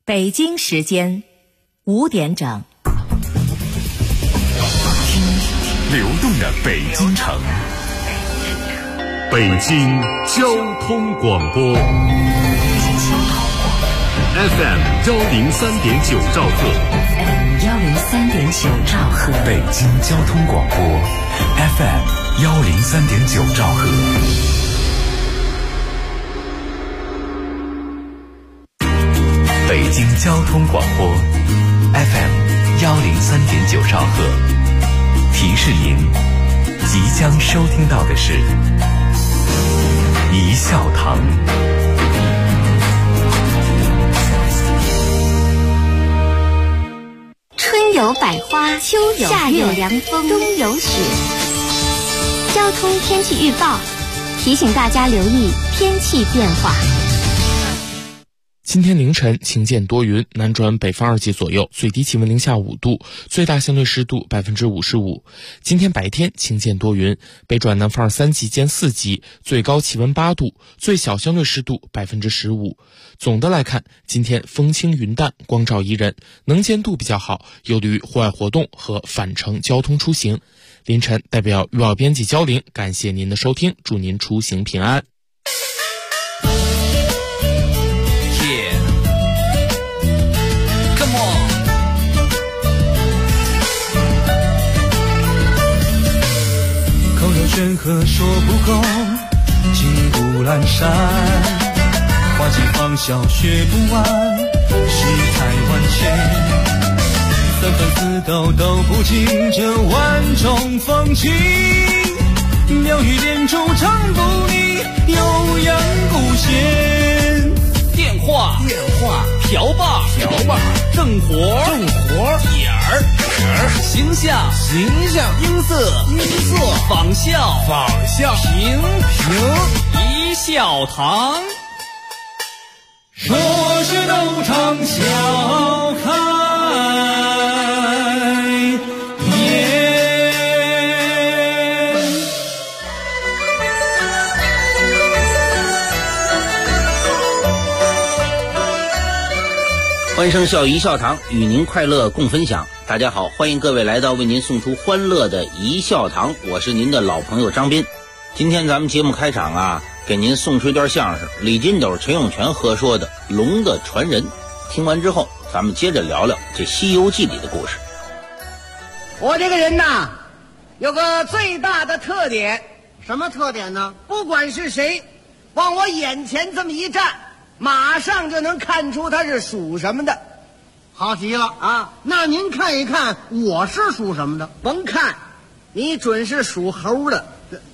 北京时间5点整。 流动的北京城，北京交通广播 FM 103.9兆赫 103.9兆赫， 北京交通广播 FM 103.9兆赫。北京交通广播 FM 103.9兆赫，提示您即将收听到的是一笑堂。 春有百花，秋有夏有凉风，冬有雪。交通天气预报提醒大家留意天气变化。 今天凌晨晴间多云，南转北风2级左右，最低气温零下5度，最大相对湿度55%。今天白天晴间多云，北转南风3级见4级，最高气温8度，最小相对湿度15%。总的来看，今天风轻云淡，光照宜人，能见度比较好，有利于户外活动和返程交通出行。凌晨代表预报编辑焦玲，感谢您的收听，祝您出行平安。 山河说不够，金谷阑珊，花季芳笑学不完，世态万千，三分四斗都不尽这万种风情，妙语连珠唱不腻，悠扬古弦。电话瓢把正活点儿形象音色仿效平一笑堂，说是斗场笑开颜。 欢声笑语一笑堂，与您快乐共分享。大家好，欢迎各位来到为您送出欢乐的一笑堂，我是您的老朋友张斌。今天咱们节目开场给您送出一段相声，李金斗、陈永泉合说的《龙的传人》。听完之后，咱们接着聊聊这《西游记》里的故事。 我这个人呐，有个最大的特点。 什么特点呢？ 不管是谁往我眼前这么一站，马上就能看出他是属什么的。 好极了啊！那您看一看，我是属什么的？ 甭看，你准是属猴的。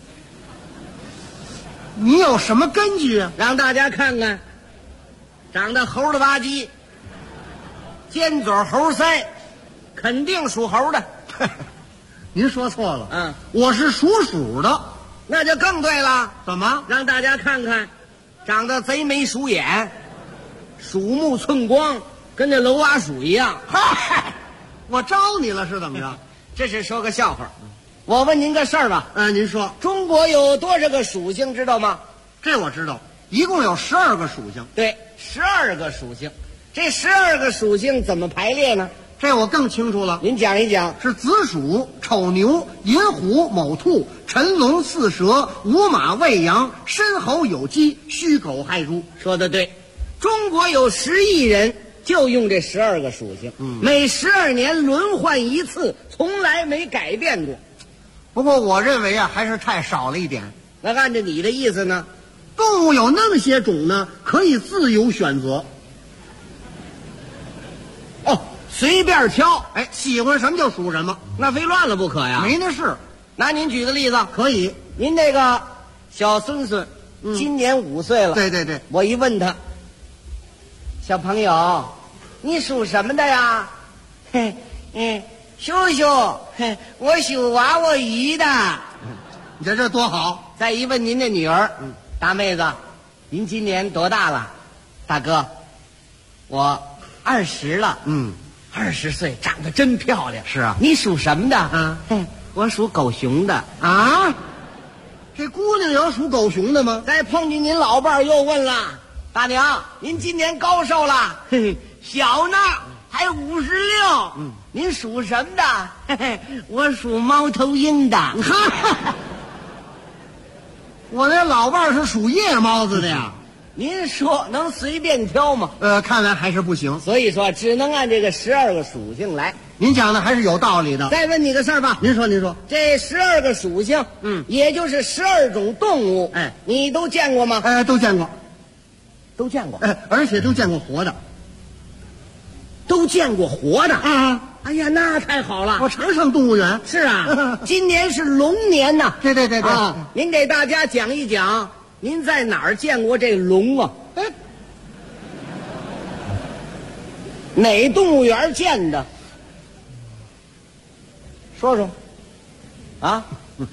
你有什么根据啊？ 让大家看看，长得猴了吧唧，尖嘴猴腮，肯定属猴的。 您说错了，我是属鼠的。 那就更对了。 怎么？ 让大家看看，长得贼眉鼠眼，鼠目寸光，跟那楼蛙鼠一样。 嗨，我招你了是怎么着？ 这是说个笑话。我问您个事儿吧。 您说。 中国有多少个属性知道吗？ 这我知道，一共有12个属性。 对，12个属性。这12个属性怎么排列呢？ 这我更清楚了。 您讲一讲。 是子鼠、丑牛、寅虎、卯兔、辰龙、巳蛇、午马、未羊、申猴、酉鸡、戌狗、亥猪。 说得对。中国有10亿人，就用这12个属性，每12年轮换一次，从来没改变过。 不过我认为还是太少了一点。 那按照你的意思呢？ 动物有那么些种呢，可以自由选择。 随便挑， 喜欢什么就属什么， 那非乱了不可呀。 没那事。 拿您举个例子。 可以。 您这个小孙孙，今年5岁了。 对。 我一问他，小朋友，你属什么的呀？叔叔，我属娃娃鱼的。 你这多好。 再一问您的女儿，大妹子，您今年多大了？大哥，我20了。20岁，长得真漂亮。 是啊。 你属什么的？我属狗熊的。 啊？这姑娘有属狗熊的吗？ 再碰见您老伴儿又问了，大娘，您今年高寿了？ 小呢，还56。您属什么的？嘿嘿，我属猫头鹰的。 我那老伴儿是属夜猫子的呀。 您说能随便挑吗？ 看来还是不行。 所以说只能按这个12个属性来。 您讲的还是有道理的。 再问你个事儿吧。 您说，您说。 这12个属性，也就是12种动物，你都见过吗？ 都见过， 都见过。 而且都见过活的。 都见过活的啊！ 哎呀，那太好了！ 我常上动物园。 是啊，今年是龙年呐。 对啊！您给大家讲一讲，您在哪儿见过这龙啊？哪动物园见的？说说。啊？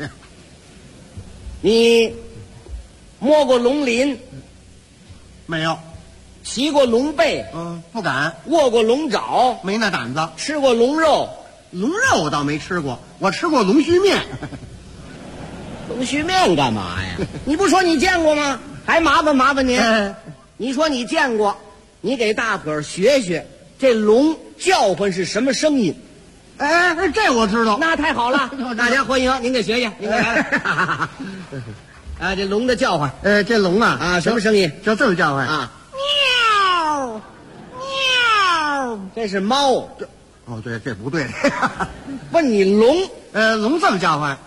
你摸过龙鳞？ 没有。 骑过龙背？ 不敢。 握过龙爪？ 没那胆子。 吃过龙肉？ 龙肉我倒没吃过，我吃过龙须面。 龙须面干嘛呀？你不说你见过吗？还麻烦您。你说你见过，你给大伙儿学学，这龙叫唤是什么声音？ 这我知道。 那太好了，大家欢迎您给学学，您给来。啊，这龙的叫唤， 这龙啊， 什么声音？ 就这么叫唤啊。喵，这是猫。 哦，对，这不对。 问你龙， 龙这么叫唤。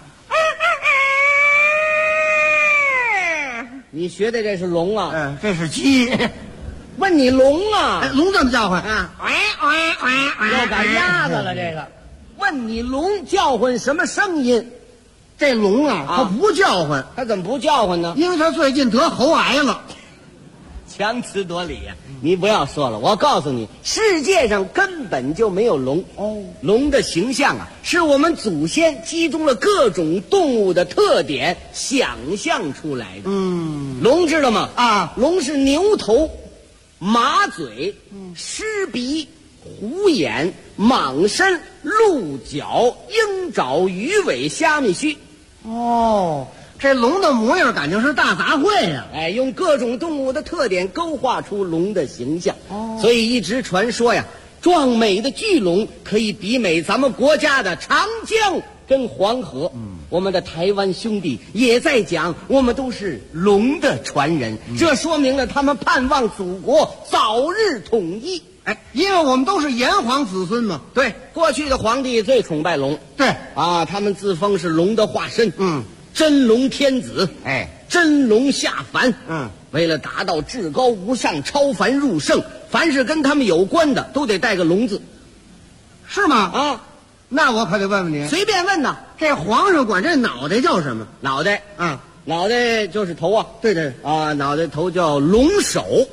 你学的这是龙啊？ 这是鸡。 问你龙啊？ 龙这么叫唤啊？要赶鸭子了这个。问你龙叫唤什么声音？ 这龙啊，它不叫唤。 它怎么不叫唤呢？ 因为它最近得喉癌了。 强词夺理呀！你不要说了，我告诉你，世界上根本就没有龙。龙的形象啊，是我们祖先集中了各种动物的特点想象出来的。龙知道吗？龙是牛头、马嘴、狮鼻、虎眼、蟒身、鹿角、鹰爪、鱼尾、虾米须。 这龙的模样感情是大杂烩呀！ 用各种动物的特点勾画出龙的形象。所以一直传说呀，壮美的巨龙可以媲美咱们国家的长江跟黄河。我们的台湾兄弟也在讲，我们都是龙的传人。这说明了他们盼望祖国早日统一。 因为我们都是炎黄子孙嘛。 对，过去的皇帝最崇拜龙。 对他们自封是龙的化身。真龙天子，真龙下凡。为了达到至高无上、超凡入圣，凡是跟他们有关的都得带个龙字， 是吗？那我可得问问您， 随便问呐。 这皇上管这脑袋叫什么？ 脑袋脑袋就是头啊。 对脑袋头叫龙首。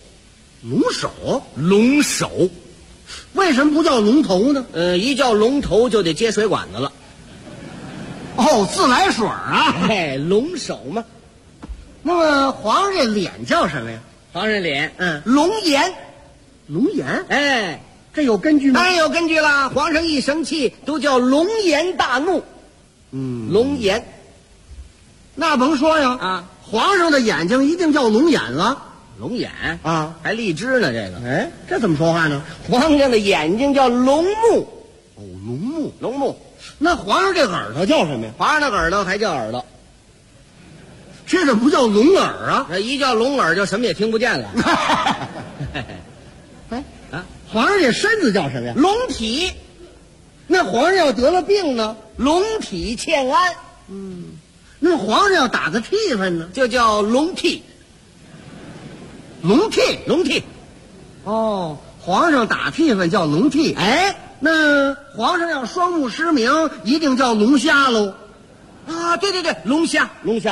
龙首， 为什么不叫龙头呢？ 一叫龙头就得接水管子了。 自来水啊！ 龙首嘛。 那么皇上这脸叫什么呀？ 皇上脸，龙颜。 龙颜？这有根据吗？ 当然有根据了。皇上一生气都叫龙颜大怒。龙颜。 那甭说呀，皇上的眼睛一定叫龙眼了。 龙眼还荔枝呢，这个。 这怎么说话呢？ 皇上的眼睛叫龙目。 龙目。那皇上这耳朵叫什么呀？ 皇上的耳朵还叫耳朵。 这怎么不叫龙耳啊？ 一叫龙耳就什么也听不见了。 皇上这身子叫什么呀？ 龙体。 那皇上要得了病呢？ 龙体欠安。 那皇上要打个替分呢？ 就叫龙替。 龙替。皇上打替分叫龙替。那皇上要双目失明，一定叫龙虾喽。 对，龙虾。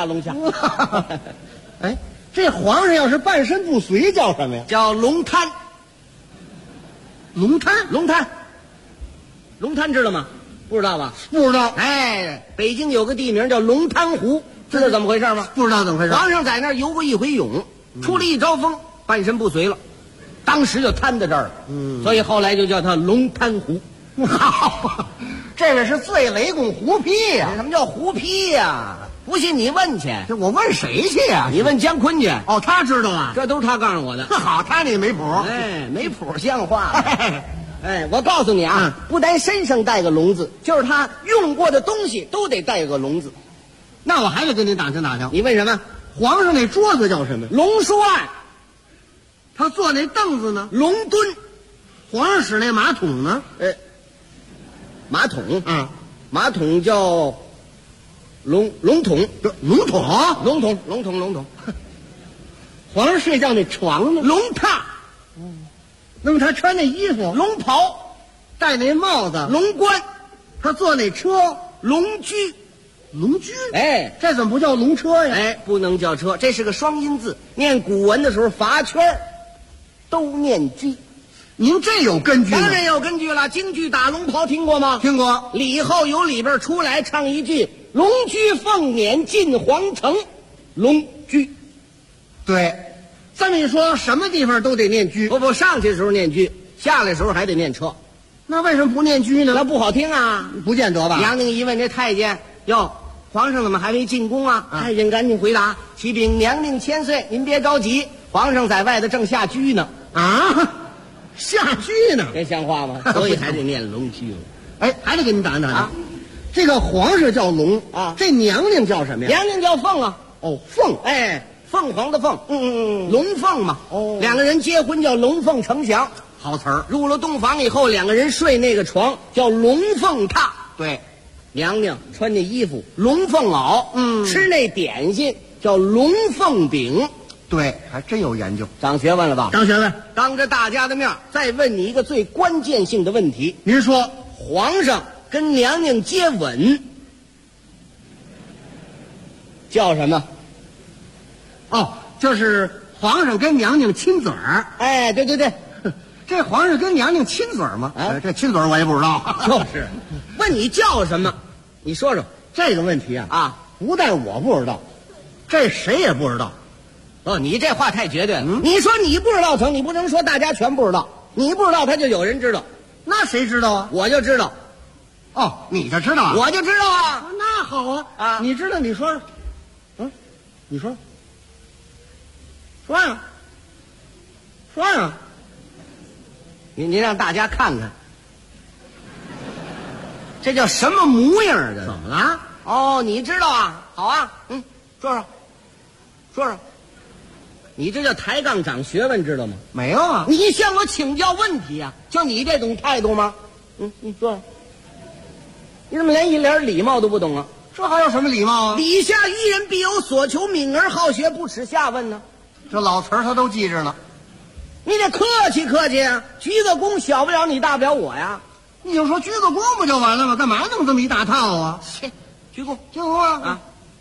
这皇上要是半身不遂叫什么呀？ 叫龙瘫。 龙滩知道吗？不知道吧？ 不知道。北京有个地名叫龙滩湖，知道怎么回事吗？ 不知道怎么回事。 皇上在那儿游过一回泳，出了一招风，半身不遂了，当时就瘫在这儿了。所以后来就叫他龙滩湖。 这个是醉雷公胡批呀！ 什么叫胡批呀？ 不信你问去， 这我问谁去呀？ 你问姜昆去。 哦，他知道啊， 这都是他告诉我的。 好，他那没谱。 哎，没谱像话吗？哎，我告诉你啊，不单身上带个龙字，就是他用过的东西都得带个龙字。 那我还得跟你打听打听， 你问什么？ 皇上那桌子叫什么？ 龙书案。 他坐那凳子呢？ 龙墩。 皇上使那马桶呢？ 马桶啊， 马桶叫龙桶。 龙桶。 龙桶。 皇上睡觉那床呢？ 龙榻。 那么他穿那衣服？ 龙袍。 戴那帽子？ 龙冠。 他坐那车？ 龙驹。 龙驹？ 哎， 这怎么不叫龙车呀？ 哎，不能叫车，这是个双音字。念古文的时候罚圈都念驹。 您这有根据吗？ 当然有根据了。京剧打龙袍听过吗？ 听过。 礼后由里边出来唱一句：龙驹凤辇进皇城，龙驹。 对，这么一说，什么地方都得念驹。 不，上去的时候念驹，下来的时候还得念车。 那为什么不念驹呢？ 那不好听啊。 不见得吧。 杨宁一问这太监，哟，皇上怎么还没进宫啊？太监赶紧回答：启禀娘令千岁，您别着急，皇上在外头正下驹呢。 啊，下驹呢？ 这像话吗？所以还得念龙驹。 哎，还得给你打听打听。 啊， 这个皇上叫龙啊， 这娘娘叫什么呀？ 娘娘叫凤啊。 哦，凤。 哎，凤凰的凤。龙凤嘛。哦，两个人结婚叫龙凤呈祥， 好词儿。 入了洞房以后，两个人睡那个床叫龙凤榻。 对， 娘娘穿那衣服龙凤袄，吃那点心叫龙凤饼。 对，还真有研究， 长学问了吧？ 张学问， 当着大家的面再问你一个最关键性的问题。 您说， 皇上跟娘娘接吻叫什么？ 哦，就是皇上跟娘娘亲嘴儿。 哎，对， 这皇上跟娘娘亲嘴儿吗？这亲嘴儿我也不知道。 就是，问你叫什么？你说说这个问题啊，不但我不知道，这谁也不知道。 哦，你这话太绝对了。你说你不知道成，你不能说大家全不知道。你不知道，他就有人知道。 那谁知道啊？ 我就知道。 哦，你就知道啊？ 我就知道啊。 那好啊，你知道你说说，你说呀，说呀， 您让大家看看，这叫什么模样啊？这怎么了？ 哦，你知道啊？好啊，说说。你这叫抬杠长学问，知道吗？ 没有啊。 你向我请教问题啊？就你这种态度吗？你说，你怎么连一点礼貌都不懂啊？ 这还有什么礼貌啊？ 礼下于人，必有所求，敏而好学，不耻下问呢。 这老词儿他都记着呢。 你得客气客气啊！鞠个躬，小不了你，大不了我呀。 你就说鞠个躬不就完了吗？干嘛弄这么一大套啊？ 切，鞠躬， 鞠躬啊！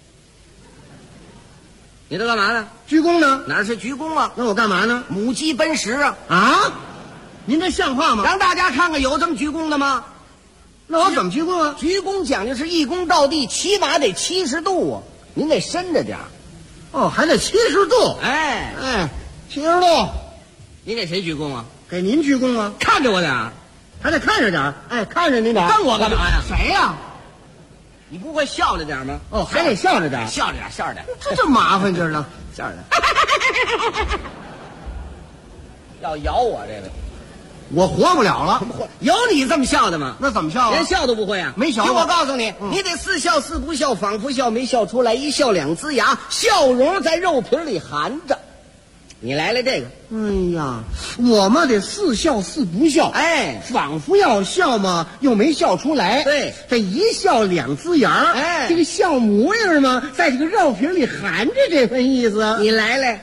你这干嘛呢？ 鞠躬呢？ 哪是鞠躬啊？ 那我干嘛呢？ 母鸡奔食啊！ 啊，您这像话吗？ 让大家看看有这么鞠躬的吗？ 那我怎么鞠躬啊？ 鞠躬讲究是一躬到地，起码得70度啊！您得伸着点儿。 哦，还得70度。 哎 ，70度。 你给谁鞠躬啊？ 给您鞠躬啊？ 看着我点儿， 还得看着点儿。哎，看着您点儿。 瞪我干嘛呀？ 谁呀？ 你不会笑着点吗？ 哦，还得笑着点， 笑着点，笑着点。 这麻烦劲儿呢， 笑着点。要咬我这个， 我活不了了。 有你这么笑的吗？ 那怎么笑啊？ 连笑都不会啊？ 没笑。 听我告诉你，你得似笑似不笑，仿佛笑没笑出来，一笑两呲牙，笑容在肉皮里含着。你来了这个。 哎呀，我嘛得似笑似不笑， 哎， 仿佛要笑嘛，又没笑出来。 对， 这一笑两呲牙， 哎， 这个笑模样嘛，在这个肉皮里含着这份意思。 你来了。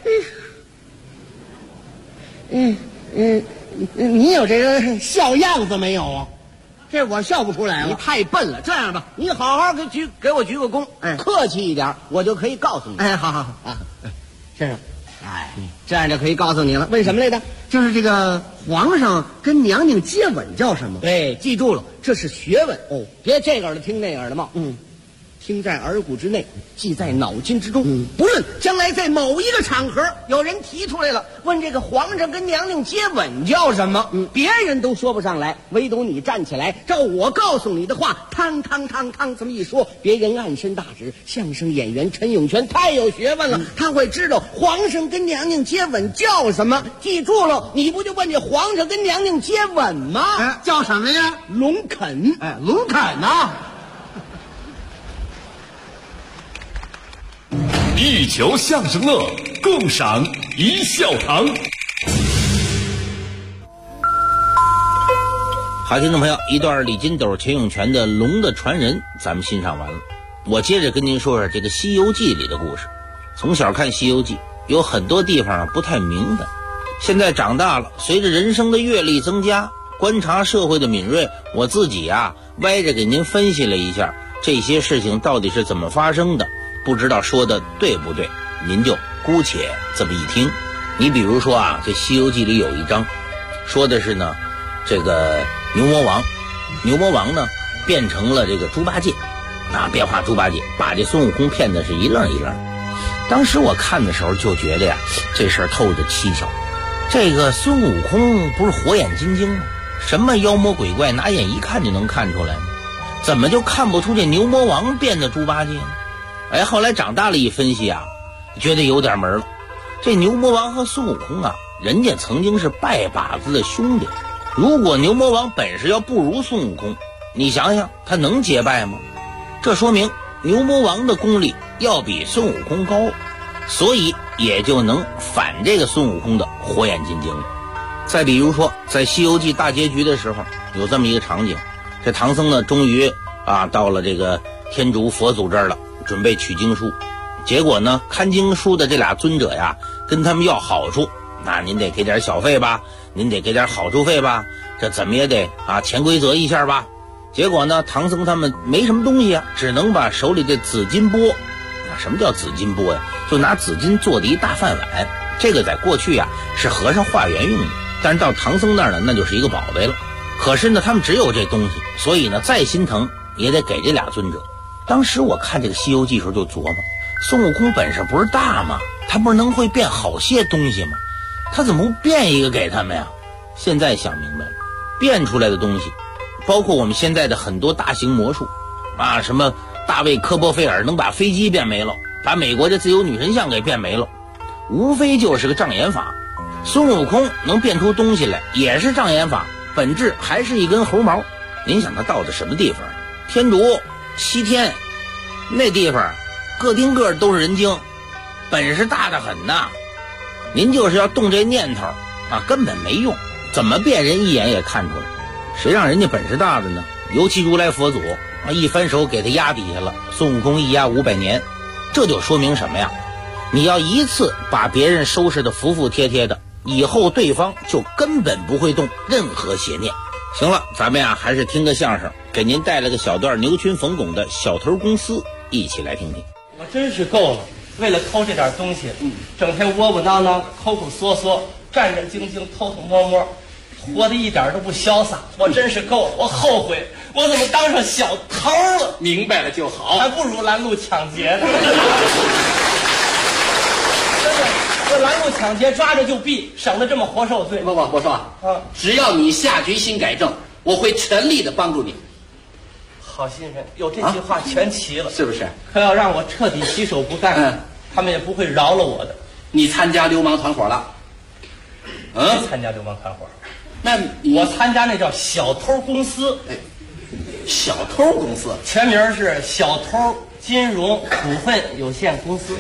你有这个笑样子没有啊？这我笑不出来了。 你太笨了。这样吧，你好好给我鞠个躬，客气一点，我就可以告诉你。 哎，好啊，先生。 哎，这样就可以告诉你了。问什么来着？ 就是这个皇上跟娘娘接吻叫什么？ 对，记住了，这是学问哦，别这个耳朵听那个耳朵冒。 听在耳骨之内，记在脑筋之中。不论将来在某一个场合，有人提出来了，问这个皇上跟娘娘接吻叫什么？别人都说不上来，唯独你站起来，照我告诉你的话，汤汤汤汤这么一说，别人暗伸大指。相声演员陈永泉太有学问了，他会知道皇上跟娘娘接吻叫什么。记住了，你不就问这皇上跟娘娘接吻吗？ 哎，叫什么呀？ 龙肯。 哎，龙肯呐。 一球相声乐，共赏一笑堂。 好，听众朋友，一段李金斗、钱永泉的《龙的传人》咱们欣赏完了。我接着跟您说说这个《西游记》里的故事。从小看《西游记》，有很多地方不太明白。现在长大了，随着人生的阅历增加，观察社会的敏锐，我自己歪着给您分析了一下这些事情到底是怎么发生的。不知道说的对不对，您就姑且这么一听。你比如说这《西游记》里有一章，说的是呢，这个牛魔王呢变成了这个猪八戒，变化猪八戒，把这孙悟空骗的是一愣一愣。当时我看的时候就觉得这事儿透着蹊跷。这个孙悟空不是火眼金睛吗？什么妖魔鬼怪拿眼一看就能看出来吗？怎么就看不出这牛魔王变的猪八戒呢？后来长大了一分析觉得有点门了。这牛魔王和孙悟空人家曾经是拜把子的兄弟。如果牛魔王本事要不如孙悟空，你想想他能结拜吗？这说明牛魔王的功力要比孙悟空高，所以也就能反这个孙悟空的火眼金睛了。再比如说，在《西游记》大结局的时候，有这么一个场景，这唐僧呢终于到了这个天竺佛祖这儿了，准备取经书。结果呢，看经书的这俩尊者跟他们要好处，那您得给点小费吧，您得给点好处费吧，这怎么也得潜规则一下吧。结果呢，唐僧他们没什么东西只能把手里的紫金钵，什么叫紫金钵呀？就拿紫金做的一大饭碗，这个在过去是和尚化缘用的，但是到唐僧那儿呢，那就是一个宝贝了。可是呢，他们只有这东西，所以呢，再心疼也得给这俩尊者。当时我看这个《西游记》时候就琢磨，孙悟空本事不是大吗？他不是能会变好些东西吗？他怎么不变一个给他们呀？现在想明白了，变出来的东西包括我们现在的很多大型魔术什么大卫科波菲尔能把飞机变没了，把美国的自由女神像给变没了，无非就是个障眼法。孙悟空能变出东西来也是障眼法，本质还是一根猴毛。您想他到的什么地方？天竺西天那地方个丁个都是人精，本事大得很呐。您就是要动这念头根本没用，怎么变人一眼也看出来。谁让人家本事大的呢？尤其如来佛祖一翻手给他压底下了，孙悟空一压500年。这就说明什么呀？你要一次把别人收拾得服服帖帖的，以后对方就根本不会动任何邪念。行了，咱们还是听个相声，给您带来个小段牛群冯巩的《小偷公司》，一起来听听。 我真是够了，为了偷这点东西，整天窝窝囊囊、抠抠缩缩、战战兢兢、偷偷摸摸，活得一点都不潇洒。我真是够了，我后悔，我怎么当上小偷了？ 明白了就好， 还不如拦路抢劫呢。真的，这拦路抢劫抓着就毙，省得这么活受罪。 不，我说只要你下决心改正，我会全力的帮助你。 好心人，有这句话全齐了， 是不是？ 可要让我彻底洗手不干，他们也不会饶了我的。 你参加流氓团伙了？ 没参加流氓团伙， 那我参加那叫小偷公司。 小偷公司全名是小偷金融股份有限公司。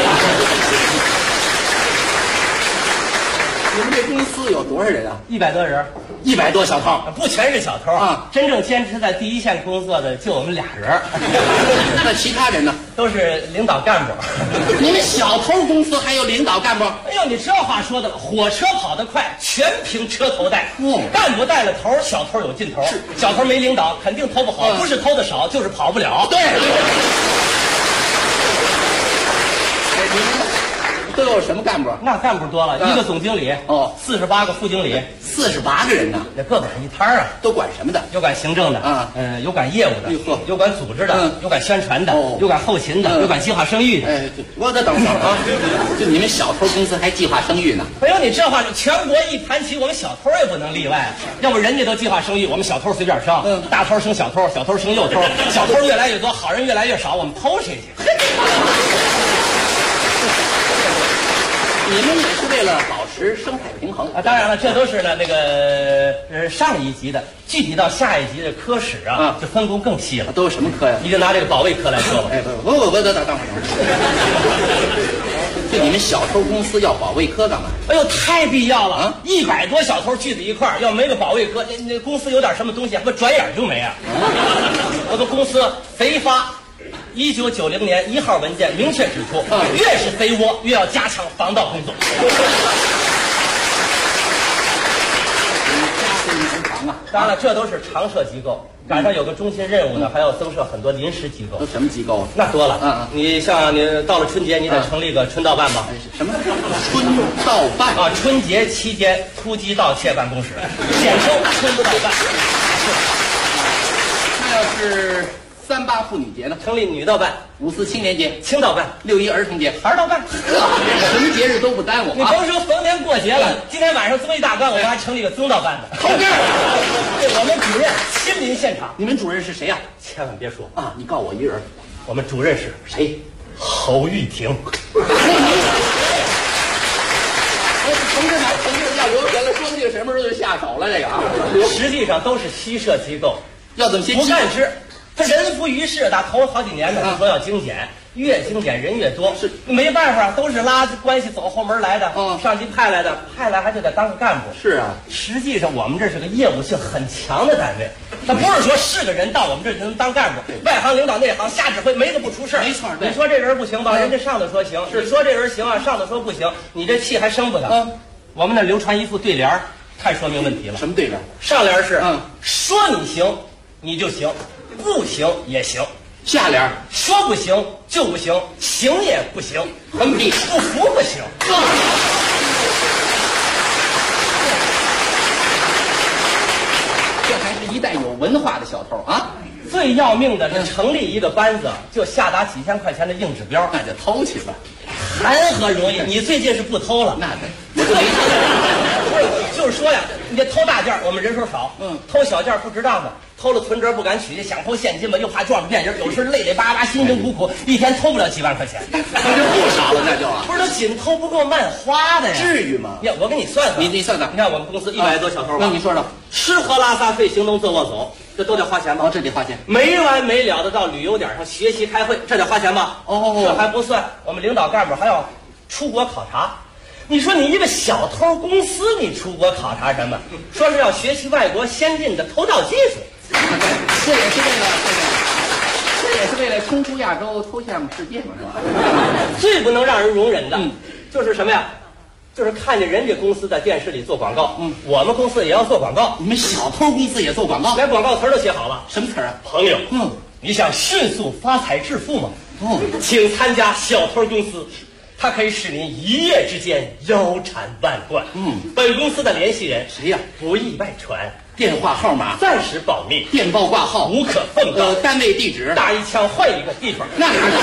你们这公司有多少人 ？100多人 ，100多小偷， 不全是小偷真正坚持在第一线工作的就我们俩人。 那其他人呢？ 都是领导干部。 你们小偷公司还有领导干部？ 哎呦，你这话说的了，火车跑得快，全凭车头带。干部带了头，小偷有劲头。小偷没领导，肯定偷不好，不是偷的少，就是跑不了。 对。 都有什么干部？ 那干部多了，一个总经理，48个副经理 ，48个人呢， 那各管一摊啊， 都管什么的？ 有管行政的啊， 有管业务的，有管组织的，有管宣传的，有管后勤的，有管计划生育的。 哎，我再等会儿啊，就你们小偷公司还计划生育呢？ 哎呦，你这话就全国一盘棋，我们小偷也不能例外，要不人家都计划生育，我们小偷随便生，大偷生小偷，小偷生幼偷，小偷越来越多，好人越来越少，我们偷谁去？ 你们也是为了保持生态平衡啊！当然了，这都是呢那个上一级的，具体到下一级的科室啊，就分工更细了。 都有什么科呀？ 你就拿这个保卫科来说吧。 哎，不，等会儿。就你们小偷公司要保卫科干嘛？ 哎呦，太必要了啊！100多小偷聚在一块儿，要没个保卫科，那公司有点什么东西，不转眼就没啊！我们公司贼发。1990年1号文件明确指出，越是贼窝，越要加强防盗工作。当然了，这都是常设机构，赶上有个中心任务呢，还要增设很多临时机构。 都什么机构啊？ 那多了。你像你到了春节，你得成立个春盗办吧？ 什么春盗办啊？春节期间突击盗窃办公室，简称春盗办。 那要是38妇女节呢？ 成立女盗办。 5四青年节、 青盗办、 6一儿童节、 孩盗办， 什么节日都不耽误。 你甭说逢年过节了，今天晚上这么一大干，我们还成立个宗盗办的。 好事！ 对，我们主任亲临现场。 你们主任是谁呀？ 千万别说啊！你告我一人。 我们主任是谁？ 侯玉婷。 同志要留神了，说不定什么时候就下手了。这个啊， 实际上都是虚设机构， 要怎么先不干之？他人浮于事，打头好几年呢，就说要精简，越精简人越多，是没办法，都是拉关系走后门来的，上级派来的，派来还就得当个干部。 是啊， 实际上我们这是个业务性很强的单位，他不是说是个人到我们这就能当干部，外行领导内行瞎指挥，没个不出事。 没错， 你说这人不行吧，人家上头说行；你说这人行啊，上头说不行，你这气还生不了。我们那流传一副对联，太说明问题了。 什么对联？ 上联是说你行，你就行。不行也行， 下联说不行就不行，行也不行， 横批不服不行。 这还是一代有文化的小偷啊！ 最要命的是成立一个班子，就下达几千块钱的硬指标， 那就偷去吧， 谈何容易？你最近是不偷了？ 那我就没偷。 不是，就是说呀，你这偷大件我们人手少，偷小件不值当的。偷了存折不敢取，想偷现金吧，又怕撞着变人，有时累累巴巴，辛辛苦苦，一天偷不了几万块钱， 那就不少了，那就不是都紧偷不够慢花的呀？ 至于吗？ 我给你算算， 你算算， 你看我们公司100多小偷吧， 那你说说， 吃喝拉撒睡行动坐卧走，这都得花钱吧？ 这得花钱， 没完没了的到旅游点上学习开会，这得花钱吧？这还不算，我们领导干部还要出国考察。你说你一个小偷公司，你出国考察什么？说是要学习外国先进的偷盗技术。 这也是为了冲出亚洲，偷向世界嘛，是吧？ 最不能让人容忍的，就是什么呀？就是看见人家公司在电视里做广告，我们公司也要做广告。 你们小偷公司也做广告？ 连广告词都写好了。 什么词啊？ 朋友，你想迅速发财致富吗？请参加小偷公司。它可以使您一夜之间腰缠万贯。本公司的联系人谁呀？ 不易外传， 电话号码暂时保密， 电报挂号无可奉告。 单位地址打一枪换一个地方， 那哪儿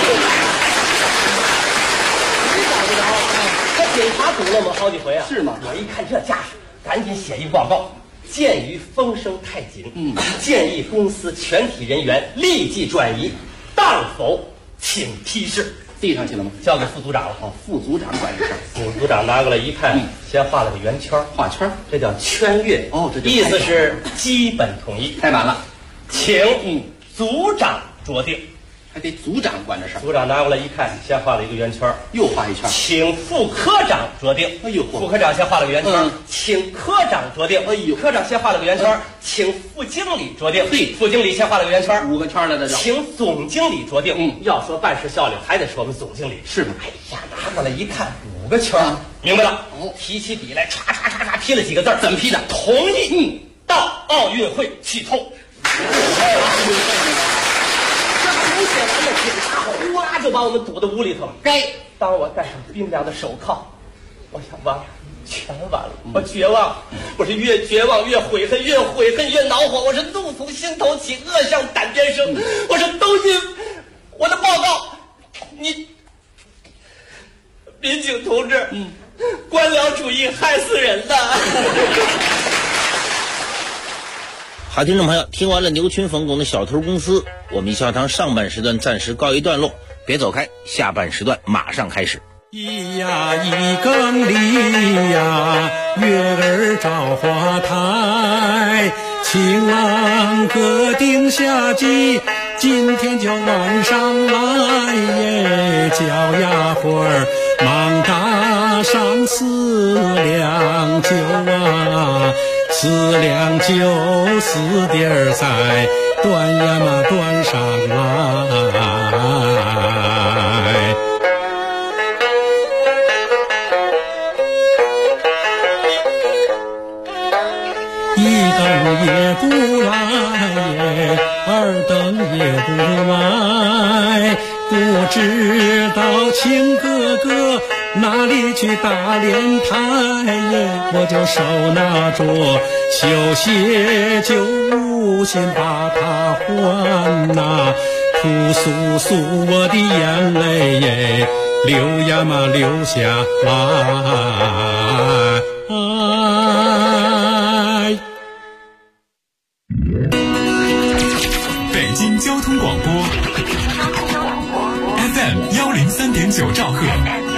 这警察堵了我们好几回啊！ 是吗？ 我一看这架势，赶紧写一报告。鉴于风声太紧，建议公司全体人员立即转移，当否请批示。 递上去了吗？ 交给副组长了。 副组长管这事儿。 副组长拿过来一看，先画了个圆圈， 画圈， 这叫圈阅。 这就意思是基本统一。 太满了， 请组长酌定。 还得组长管这事儿。 组长拿过来一看，先画了一个圆圈， 又画一圈， 请副科长酌定。 哎呦， 副科长先画了个圆圈，请科长酌定。哎呦，科长先画了个圆圈，请副经理酌定。 对， 副经理先画了个圆圈 ，5个圈了，这就请总经理酌定。要说办事效率，还得说我们总经理。 是吗？ 哎呀，拿过来一看，5个圈，明白了。提起笔来，唰唰唰唰批了几个字。 怎么批的？ 同意到奥运会去偷。这没写完呢，警察呼啦就把我们堵到屋里头了。 该当我戴上冰凉的手铐，我想完了，全完了，我绝望，我是越绝望越悔恨，越悔恨越恼火，我是怒从心头起，恶向胆边生，我是都信我的报告，你民警同志，官僚主义害死人的。 好，听众朋友，听完了牛群冯巩的小偷公司，我们一笑堂上半时段暂时告一段落，别走开，下半时段马上开始。 咿呀一更里呀，月儿照花台，情郎哥定下计，今天就晚上来耶，叫丫鬟儿忙打上4两酒啊，4两酒4碟儿菜，端呀嘛端上来。1等也不来耶，2等也不来，不知道亲哥哥哪里去打莲台耶，我就手拿着绣鞋就无心把它还呐，哭诉诉我的眼泪耶，流呀嘛流下来。 北京交通广播 FM 103.9兆赫，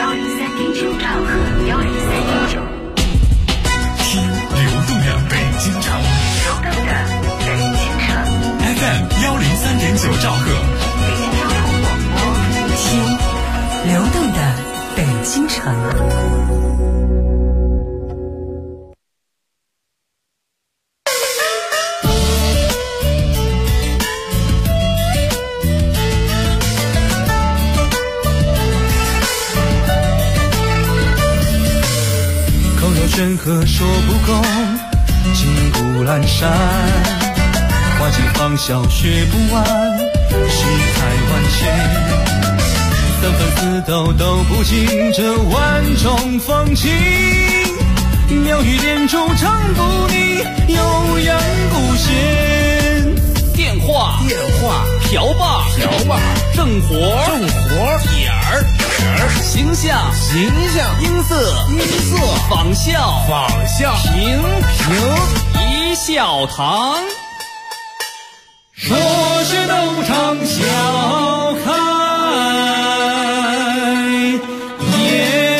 听流动的北京城，FM 103.9兆赫， 听流动的北京城。 山河说不够，金谷阑珊，花季芳笑学不完，世态万千，三分四斗都不尽这万种风情，妙语连珠唱不腻，悠扬不闲。 电话瓢把正活点儿形象音色仿效评一笑堂， 说是斗场笑开颜。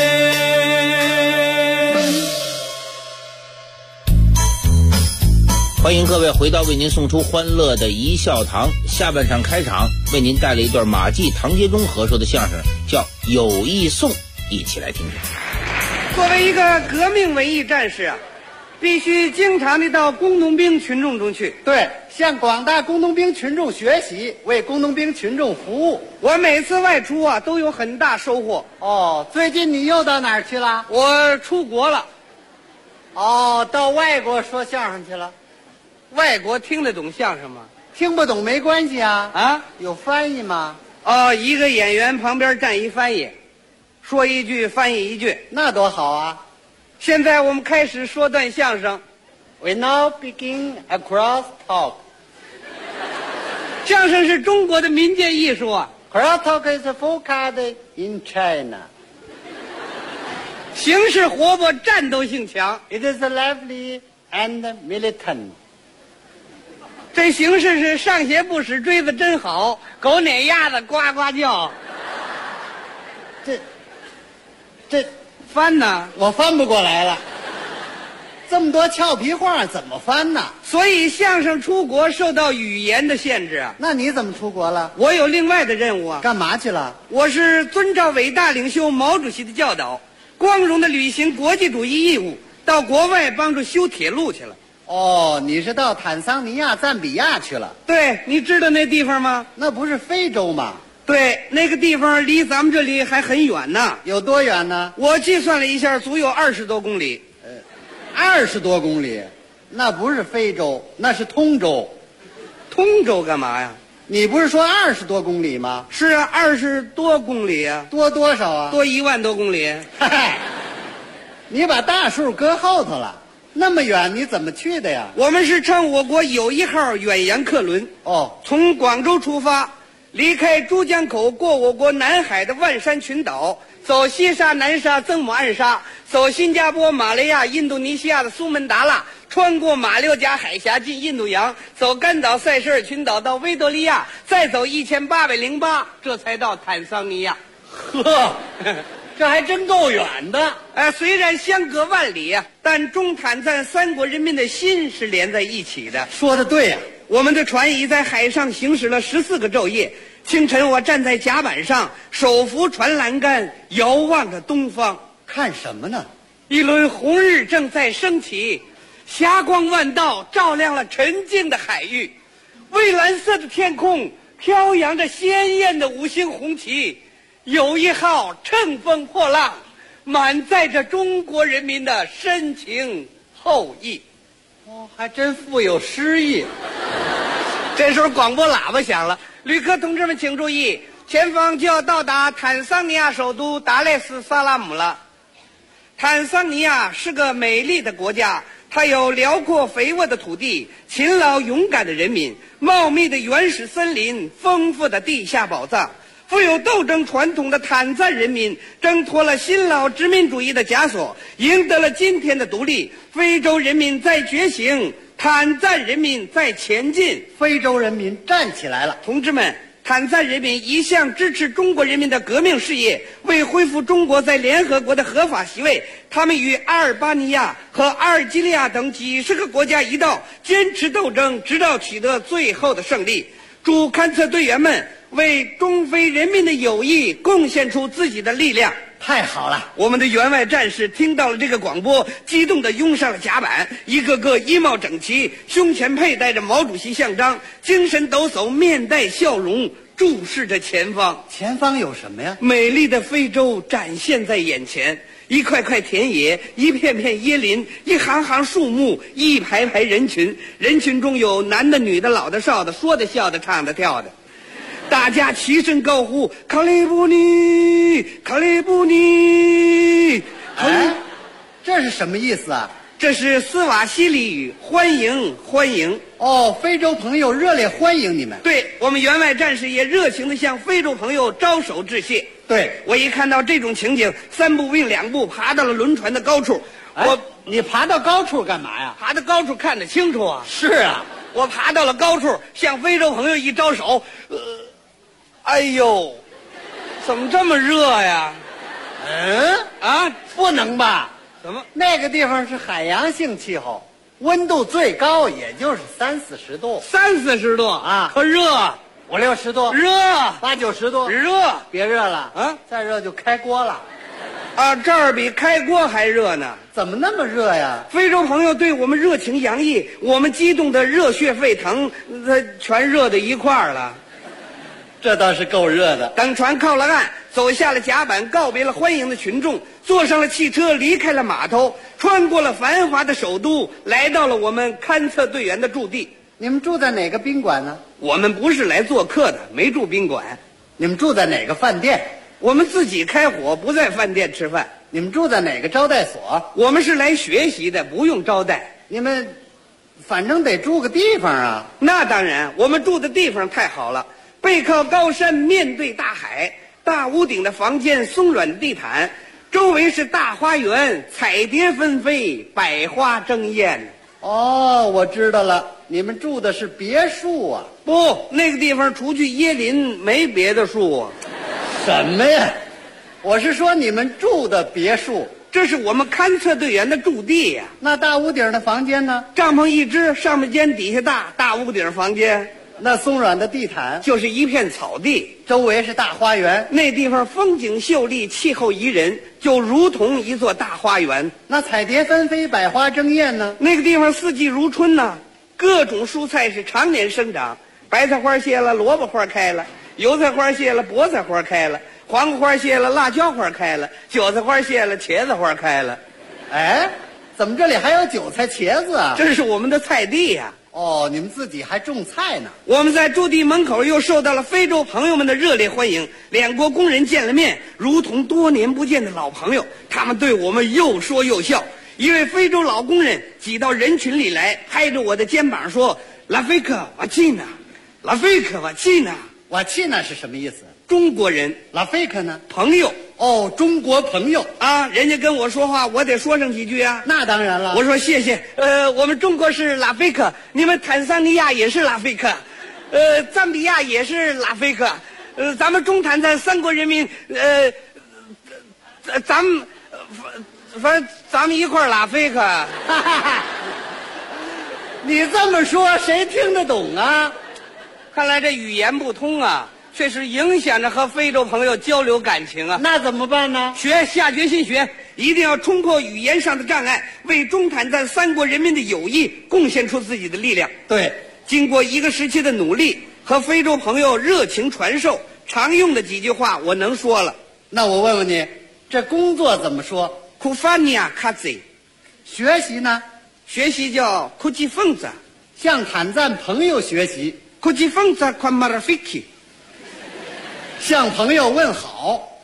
欢迎各位回到为您送出欢乐的一笑堂，下半场开场为您带来一段马季、唐杰忠合说的相声，叫《友谊颂》，一起来听听。 作为一个革命文艺战士啊，必须经常的到工农兵群众中去， 对，向广大工农兵群众学习，为工农兵群众服务。 我每次外出啊都有很大收获。 哦，最近你又到哪儿去了？ 我出国了。 哦，到外国说相声去了。 外国听得懂相声吗？ 听不懂没关系啊。 啊， 有翻译吗？ 哦，一个演员旁边站一翻译，说一句翻译一句， 那多好啊。 现在我们开始说段相声。 We now begin a cross talk。 相声是中国的民间艺术啊。 Cross talk is forecast in China。 形势活泼，战斗性强。 It is lively and militant。 这形势是上鞋不使锥子真好，狗撵鸭子呱呱叫。 这翻呢？ 我翻不过来了。这么多俏皮话怎么翻呢？ 所以相声出国受到语言的限制啊。 那你怎么出国了？ 我有另外的任务啊。 干嘛去了？ 我是遵照伟大领袖毛主席的教导，光荣的履行国际主义义务，到国外帮助修铁路去了。 哦，你是到坦桑尼亚、赞比亚去了？ 对，你知道那地方吗？ 那不是非洲吗？ 对，那个地方离咱们这里还很远呢。 有多远呢？ 我计算了一下，足有20多公里。 20多公里，那不是非洲，那是通州。 通州干嘛呀？ 你不是说20多公里吗？ 是啊，20多公里啊。 多多少啊？ 多1万多公里。 嗨，你把大数搁后头了，那么远你怎么去的呀？ 我们是乘我国友谊号远洋客轮，从广州出发，离开珠江口，过我国南海的万山群岛，走西沙、南沙、曾母暗沙，走新加坡、马来亚、印度尼西亚的苏门答腊，穿过马六甲海峡进印度洋，走甘岛、塞舌尔群岛到维多利亚，再走1808，这才到坦桑尼亚。 呵，这还真够远的。 虽然相隔万里啊，但中坦赞3国人民的心是连在一起的。 说得对呀。 我们的船已在海上行驶了14个昼夜。清晨，我站在甲板上，手扶船栏杆，遥望着东方， 看什么呢？ 一轮红日正在升起，霞光万道，照亮了沉静的海域。蔚蓝色的天空飘扬着鲜艳的5星红旗，友谊号乘风破浪，满载着中国人民的深情厚谊。 还真富有诗意。 这时候广播喇叭响了，旅客同志们请注意，前方就要到达坦桑尼亚首都达赖斯萨拉姆了。坦桑尼亚是个美丽的国家，它有辽阔肥沃的土地，勤劳勇敢的人民，茂密的原始森林，丰富的地下宝藏。富有斗争传统的坦赞人民挣脱了新老殖民主义的枷锁，赢得了今天的独立。非洲人民在觉醒，坦赞人民在前进。 非洲人民站起来了。 同志们，坦赞人民一向支持中国人民的革命事业，为恢复中国在联合国的合法席位，他们与阿尔巴尼亚和阿尔及利亚等几十个国家一道，坚持斗争，直到取得最后的胜利。祝勘测队员们为中非人民的友谊贡献出自己的力量。 太好了！ 我们的员外战士听到了这个广播，激动地拥上了甲板，一个个衣帽整齐，胸前佩戴着毛主席像章，精神抖擞，面带笑容，注视着前方。 前方有什么呀？ 美丽的非洲展现在眼前，一块块田野，一片片椰林，一行行树木，一排排人群，人群中有男的、女的、老的、少的，说的、笑的、唱的、跳的。大家齐声高呼：卡利布尼，卡利布尼！ 这是什么意思啊？ 这是斯瓦希里语，欢迎欢迎。 非洲朋友热烈欢迎你们。 对，我们员外战士也热情地向非洲朋友招手致谢。 对， 我一看到这种情景，3步并2步爬到了轮船的高处。 你爬到高处干嘛呀？ 爬到高处看得清楚啊。 是啊， 我爬到了高处，向非洲朋友一招手，哎呦，怎么这么热呀？ 不能吧？ 怎么？ 那个地方是海洋性气候，温度最高也就是30-40度。 30-40度啊？ 可热 ？50-60度？ 热 ？80-90度？ 热？ 别热了啊！再热就开锅了。 这儿比开锅还热呢。 怎么那么热呀？ 非洲朋友对我们热情洋溢，我们激动的热血沸腾，全热在一块儿了。 这倒是够热的。 等船靠了岸，走下了甲板，告别了欢迎的群众，坐上了汽车，离开了码头，穿过了繁华的首都，来到了我们勘测队员的驻地。 你们住在哪个宾馆呢？ 我们不是来做客的，没住宾馆。 你们住在哪个饭店？ 我们自己开火，不在饭店吃饭。 你们住在哪个招待所？ 我们是来学习的，不用招待。 你们反正得住个地方啊。 那当然，我们住的地方太好了，背靠高山，面对大海，大屋顶的房间，松软的地毯，周围是大花园，彩蝶纷飞，百花争艳。 我知道了，你们住的是别墅啊？ 不，那个地方除去椰林没别的树啊。 什么呀？我是说你们住的别墅。 这是我们勘测队员的驻地呀。 那大屋顶的房间呢？ 帐篷一支，上面尖底下大，大屋顶房间。 那松软的地毯就是一片草地， 周围是大花园。 那地方风景秀丽，气候宜人，就如同一座大花园。 那彩蝶纷飞，百花争艳呢？ 那个地方四季如春呢，各种蔬菜是常年生长，白菜花谢了，萝卜花开了，油菜花谢了，菠菜花开了，黄瓜花谢了，辣椒花开了，韭菜花谢了，茄子花开了。 怎么这里还有韭菜、茄子啊？ 这是我们的菜地呀。 哦，你们自己还种菜呢？ 我们在驻地门口又受到了非洲朋友们的热烈欢迎，两国工人见了面，如同多年不见的老朋友。他们对我们又说又笑。一位非洲老工人挤到人群里来，拍着我的肩膀说：“拉菲克瓦契纳，拉菲克瓦契纳。” 瓦契纳是什么意思？ 中国人。 拉菲克呢？ 朋友。 哦，中国朋友啊，人家跟我说话，我得说上几句啊。 那当然了。 我说谢谢。我们中国是拉菲克，你们坦桑尼亚也是拉菲克，赞比亚也是拉菲克，咱们中坦在三国人民，咱们反正咱们一块儿拉菲克。 你这么说，谁听得懂啊？ 看来这语言不通啊。确实影响着和非洲朋友交流感情啊！ 那怎么办呢？ 下决心学，一定要冲破语言上的障碍，为中坦赞三国人民的友谊贡献出自己的力量。 对， 经过一个时期的努力和非洲朋友热情传授，常用的几句话我能说了。 那我问问你，这工作怎么说？ 库法尼亚卡兹。 学习呢？ 学习叫库基凤子。 向坦赞朋友学习。 库基凤子宽马拉菲基。 向朋友问好，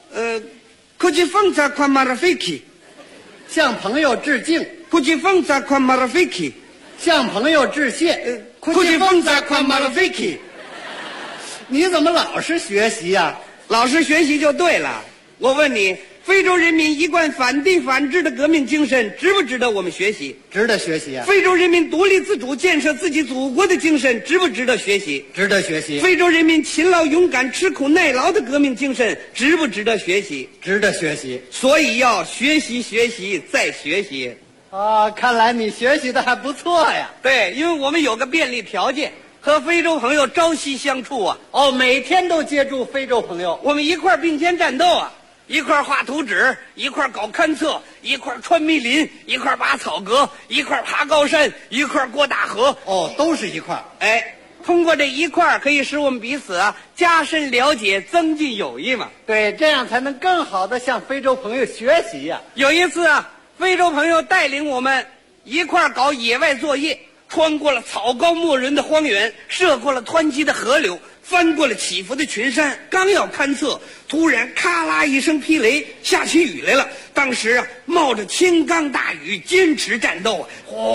kujifunza kwa marafiki， 向朋友致敬 ，kujifunza kwa marafiki， 向朋友致谢 ，kujifunza kwa marafiki。 你怎么老是学习呀？ 老是学习就对了。我问你，非洲人民一贯反帝反制的革命精神，值不值得我们学习？ 值得学习啊！ 非洲人民独立自主、建设自己祖国的精神，值不值得学习？ 值得学习。 非洲人民勤劳勇敢、吃苦耐劳的革命精神，值不值得学习？ 值得学习。 所以要学习、学习再学习。 啊，看来你学习的还不错呀。 对，因为我们有个便利条件，和非洲朋友朝夕相处啊。 哦，每天都接触非洲朋友， 我们一块儿并肩战斗啊。一块画图纸，一块搞勘测，一块穿密林，一块拔草革，一块爬高山，一块过大河。 哦，都是一块。 哎，通过这一块可以使我们彼此加深了解，增进友谊嘛。 对，这样才能更好的向非洲朋友学习呀。 有一次非洲朋友带领我们一块搞野外作业，穿过了草高没人的荒原，涉过了湍急的河流，翻过了起伏的群山，刚要勘测，突然咔啦一声霹雷，下起雨来了。当时冒着倾缸大雨，坚持战斗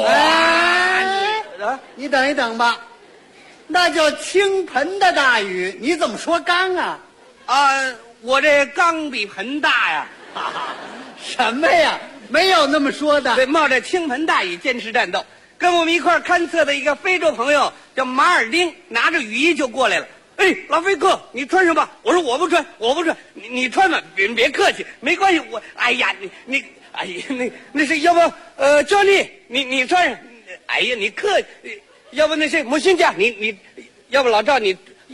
你等一等吧，那叫倾盆的大雨，你怎么说缸啊？ 我这缸比盆大呀。 什么呀？没有那么说的。 对，冒着倾盆大雨坚持战斗。跟我们一块勘测的一个非洲朋友叫马尔丁，拿着雨衣就过来了。哎，拉菲克，你穿上吧。我说我不穿，你穿吧，别客气，没关系。哎呀，哎呀，那是要不教练，你穿上。哎呀，你客气，要不那谁母亲家，你要不老赵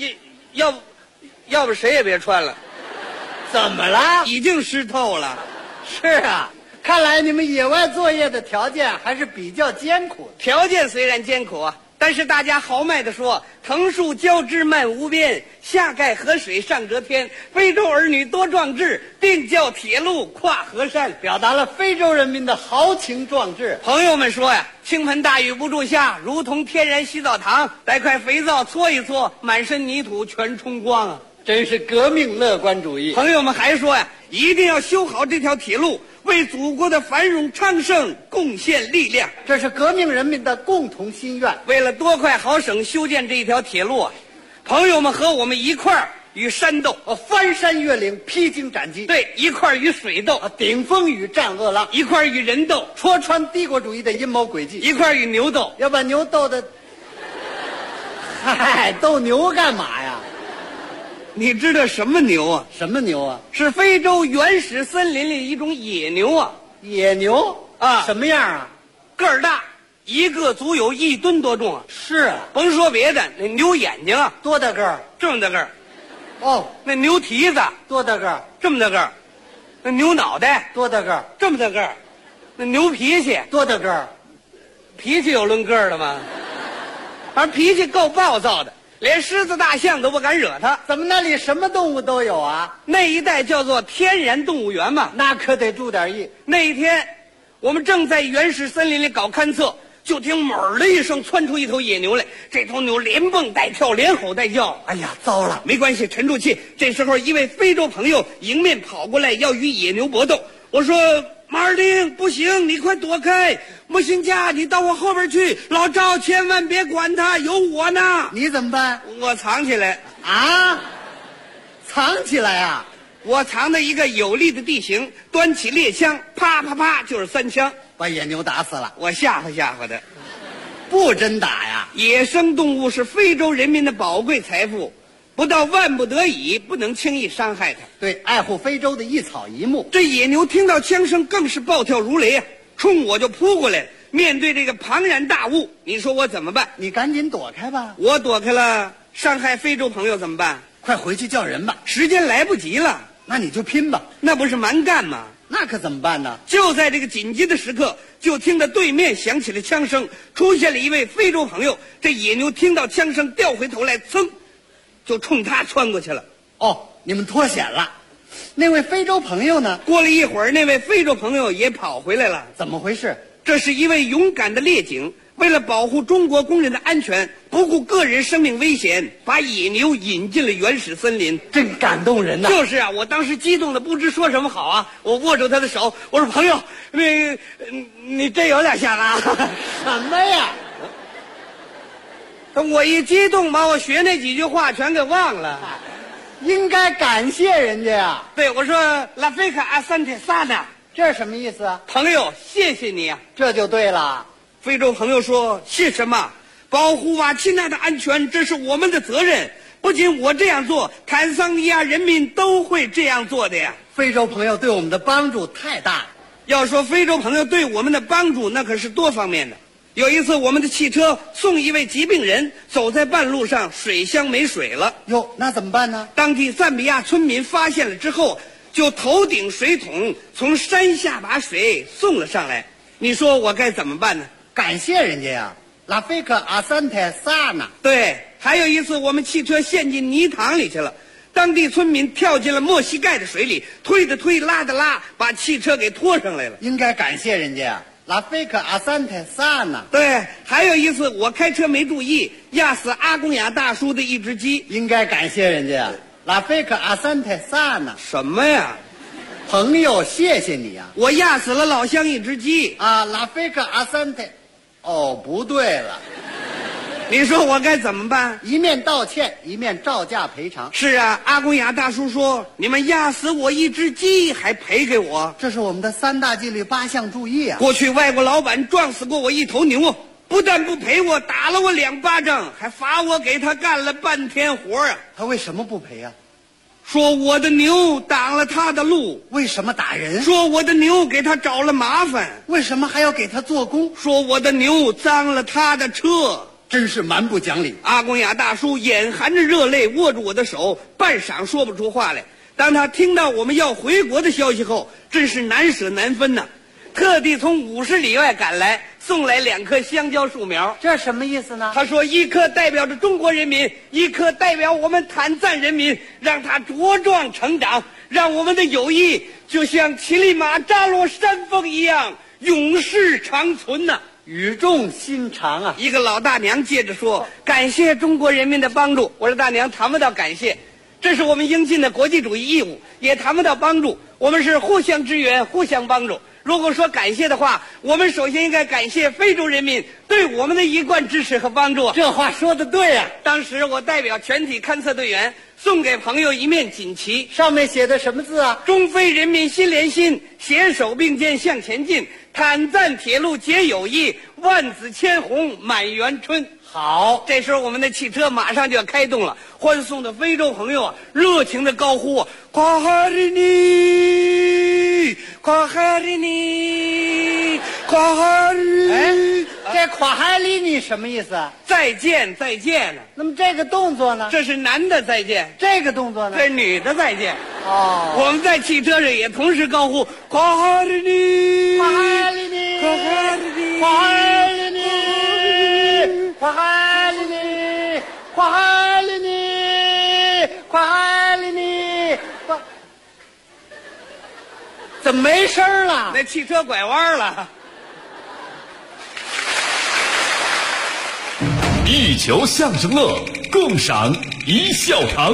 要不谁也别穿了。 怎么了？ 已经湿透了。 是啊。看来你们野外作业的条件还是比较艰苦的。 条件虽然艰苦但是大家豪迈地说：“藤树交枝漫无边，下盖河水上遮天。非洲儿女多壮志，定叫铁路跨河山。” 表达了非洲人民的豪情壮志。 朋友们说倾盆大雨不住下，如同天然洗澡堂，来块肥皂搓一搓，满身泥土全冲光真是革命乐观主义。 朋友们还说一定要修好这条铁路，为祖国的繁荣昌盛贡献力量。 这是革命人民的共同心愿。 为了多快好省修建这一条铁路朋友们和我们一块儿与山斗， 翻山越岭，披荆斩棘。 对，一块儿与水斗， 顶风雨战恶浪； 一块儿与人斗， 戳穿帝国主义的阴谋诡计； 一块儿与牛斗， 要把牛斗的，嗨，斗牛干嘛呀？ 你知道什么牛什么牛啊？ 是非洲原始森林里一种野牛野牛什么样个儿大，一个足有1吨多重是甭说别的，那牛眼睛多大个儿？ 这么大个儿。那牛蹄子多大个儿？ 这么大个儿。那牛脑袋多大个儿？ 这么大个儿。那牛脾气多大个儿？ 脾气有论个儿的吗？反正脾气够暴躁的，连狮子大象都不敢惹他。 怎么那里什么动物都有啊？ 那一带叫做天然动物园嘛。 那可得注点意。 那一天我们正在原始森林里搞勘测，就听猛的一声窜出一头野牛来，这头牛连蹦带跳，连吼带叫。 哎呀，糟了！ 没关系，沉住气。这时候，一位非洲朋友迎面跑过来，要与野牛搏斗。我说：“马尔丁，不行，你快躲开！木星家，你到我后边去。老赵，千万别管他，有我呢。” 你怎么办？ 我藏起来啊，藏起来啊！ 我藏在一个有利的地形，端起猎枪，啪啪啪就是3枪， 把野牛打死了。 我吓唬吓唬他。 不真打呀！ 野生动物是非洲人民的宝贵财富，不到万不得已，不能轻易伤害它。 对，爱护非洲的一草一木。 这野牛听到枪声，更是暴跳如雷啊，冲我就扑过来。面对这个庞然大物，你说我怎么办？ 你赶紧躲开吧。 我躲开了，伤害非洲朋友怎么办？ 快回去叫人吧， 时间来不及了。 那你就拼吧， 那不是蛮干吗？ 那可怎么办呢？ 就在这个紧急的时刻，就听着对面响起了枪声，出现了一位非洲朋友。这野牛听到枪声，掉回头来，噌，就冲他窜过去了。 哦，你们脱险了。那位非洲朋友呢？ 过了一会儿，那位非洲朋友也跑回来了。 怎么回事？ 这是一位勇敢的猎警，为了保护中国工人的安全，不顾个人生命危险，把野牛引进了原始森林， 真感动人呐！ 就是啊，我当时激动的不知说什么好啊！我握住他的手，我说：“朋友，你真有点像啊！” 什么呀？ 我一激动，把我学那几句话全给忘了。 应该感谢人家呀。 对，我说拉菲卡阿三铁萨呢？ 这是什么意思啊？ 朋友，谢谢你啊！ 这就对了。 非洲朋友说：“是什么？保护瓦钦纳的安全，这是我们的责任。不仅我这样做，坦桑尼亚人民都会这样做的呀。” 非洲朋友对我们的帮助太大了。 要说非洲朋友对我们的帮助，那可是多方面的。有一次，我们的汽车送一位疾病人，走在半路上，水箱没水了。 哟，那怎么办呢？ 当地赞比亚村民发现了之后，就头顶水桶从山下把水送了上来。你说我该怎么办呢？ 感谢人家呀，拉菲克阿三泰萨呢？ 对，还有一次我们汽车陷进泥塘里去了，当地村民跳进了没膝盖的水里，推的推，拉的拉，把汽车给拖上来了。 应该感谢人家呀，拉菲克阿三泰萨呢？ 对，还有一次我开车没注意，压死阿公雅大叔的一只鸡。 应该感谢人家呀，拉菲克阿三泰萨呢？ 什么呀？ 朋友，谢谢你呀！ 我压死了老乡一只鸡啊，拉菲克阿三泰。哦，不对了， 你说我该怎么办？ 一面道歉，一面照价赔偿。 是啊，阿公雅大叔说，你们压死我一只鸡还赔给我， 这是我们的3大纪律8项注意啊。 过去外国老板撞死过我一头牛，不但不赔我，打了我2巴掌，还罚我给他干了半天活啊。 他为什么不赔啊？ 说我的牛挡了他的路。 为什么打人？ 说我的牛给他找了麻烦。 为什么还要给他做工？ 说我的牛脏了他的车。 真是蛮不讲理。 阿公雅大叔眼含着热泪握住我的手，半晌说不出话来。当他听到我们要回国的消息后，真是难舍难分呐，特地从50里外赶来，送来2棵香蕉树苗。 这什么意思呢？ 他说1棵代表着中国人民，1棵代表我们坦赞人民，让它茁壮成长，让我们的友谊就像乞力马扎罗山峰一样永世长存呐。 语重心长啊！ 一个老大娘接着说：“感谢中国人民的帮助。”我说：“大娘，谈不到感谢，这是我们应尽的国际主义义务，也谈不到帮助。我们是互相支援，互相帮助。如果说感谢的话，我们首先应该感谢非洲人民对我们的一贯支持和帮助。” 这话说得对啊！ 当时我代表全体勘测队员送给朋友一面锦旗， 上面写的什么字啊？ 中非人民心连心，携手并肩向前进。坦赞铁路结友谊，万紫千红满园春。 好， 这时候我们的汽车马上就要开动了，欢送的非洲朋友啊，热情的高呼：“夸哈里尼，夸哈里尼，夸哈里尼。” 这夸哈里尼什么意思啊？ 再见，再见呢。 那么这个动作呢？ 这是男的再见。 这个动作呢？ 这是女的再见。 哦， 我们在汽车上也同时高呼：“夸哈里尼， 夸哈里尼， 夸哈里尼， 夸哈里尼，夸哈里尼，夸哈里尼，夸哈里尼。” 怎么没声了？ 那汽车拐弯了。 一球相声乐，共赏一笑堂。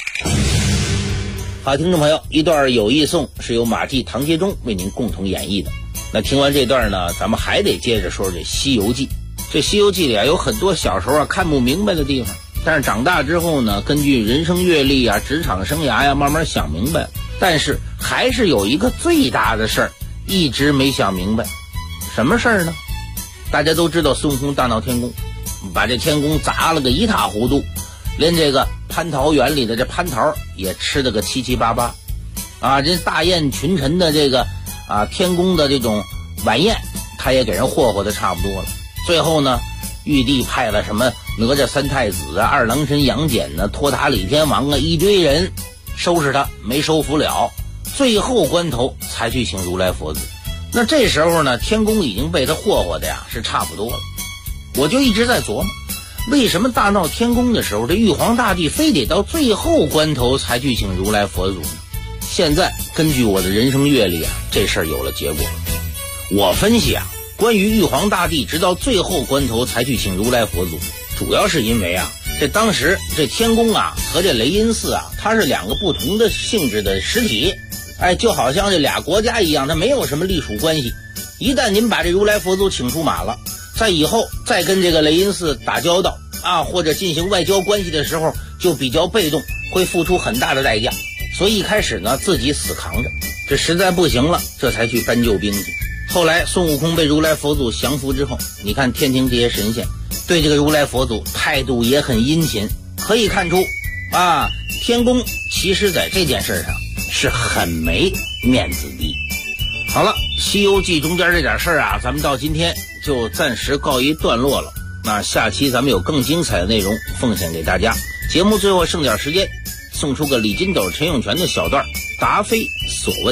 好，听众朋友，一段有意颂是由马季、唐杰忠为您共同演绎的。那听完这段呢，咱们还得接着说这《西游记》。这《西游记》里啊，有很多小时候啊看不明白的地方，但是长大之后呢，根据人生阅历啊、职场生涯呀，慢慢想明白了。但是还是有一个最大的事儿一直没想明白，什么事儿呢？大家都知道孙悟空大闹天宫，把这天宫砸了个一塌糊涂，连这个蟠桃园里的这蟠桃也吃了个七七八八啊！这大宴群臣的这个天宫的这种晚宴，他也给人霍霍的差不多了。最后呢，玉帝派了什么哪吒三太子啊、二郎神杨戬呢、托塔李天王啊，一堆人收拾他，没收服了。最后关头才去请如来佛祖。那这时候呢，天宫已经被他霍霍的呀是差不多了。我就一直在琢磨，为什么大闹天宫的时候，这玉皇大帝非得到最后关头才去请如来佛祖呢？现在根据我的人生阅历啊，这事儿有了结果。我分析啊，关于玉皇大帝直到最后关头才去请如来佛祖，主要是因为啊，这当时这天宫啊和这雷音寺啊，它是两个不同的性质的实体，就好像这俩国家一样，它没有什么隶属关系。一旦您把这如来佛祖请出马了，在以后再跟这个雷音寺打交道啊，或者进行外交关系的时候，就比较被动，会付出很大的代价。所以一开始呢，自己死扛着，这实在不行了，这才去搬救兵去。后来孙悟空被如来佛祖降服之后，你看天庭这些神仙对这个如来佛祖态度也很殷勤，可以看出啊，天宫其实在这件事上是很没面子的。好了，《西游记》中间这点事儿啊，咱们到今天就暂时告一段落了。那下期咱们有更精彩的内容奉献给大家。节目最后剩点时间，送出个李金斗、陈永泉的小段答非所问。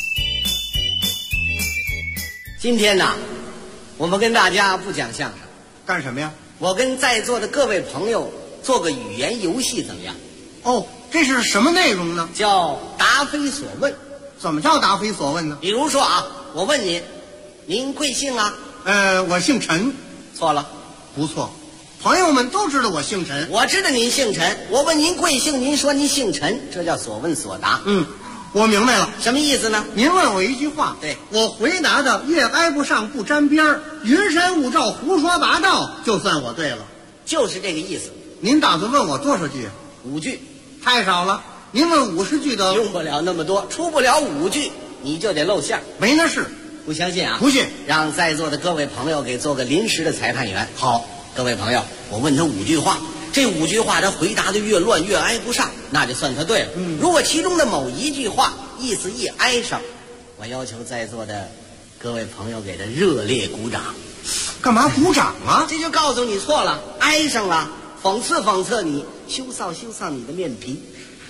今天呢，我们跟大家不讲相声， 干什么呀？ 我跟在座的各位朋友做个语言游戏怎么样？ 哦，这是什么内容呢？ 叫答非所问。 怎么叫答非所问呢？ 比如说啊，我问您贵姓啊？ 我姓陈。 错了。 不错，朋友们都知道我姓陈。 我知道您姓陈，我问您贵姓，您说您姓陈，这叫所问所答。 我明白了。 什么意思呢？ 您问我一句话， 对， 我回答的越挨不上不沾边儿，云山雾罩胡说八道，就算我对了。 就是这个意思。 您打算问我多少句 ？5句。 太少了，您问50句的。 用不了那么多，出不了5句你就得露馅。 没那事。 不相信啊？ 不信。 让在座的各位朋友给做个临时的裁判员。 好， 各位朋友，我问他5句话，这5句话他回答的越乱越挨不上，那就算他对了。如果其中的某一句话意思一挨上，我要求在座的各位朋友给他热烈鼓掌。 干嘛鼓掌啊？ 这就告诉你错了，挨上了，讽刺讽刺你，羞臊羞臊你的面皮。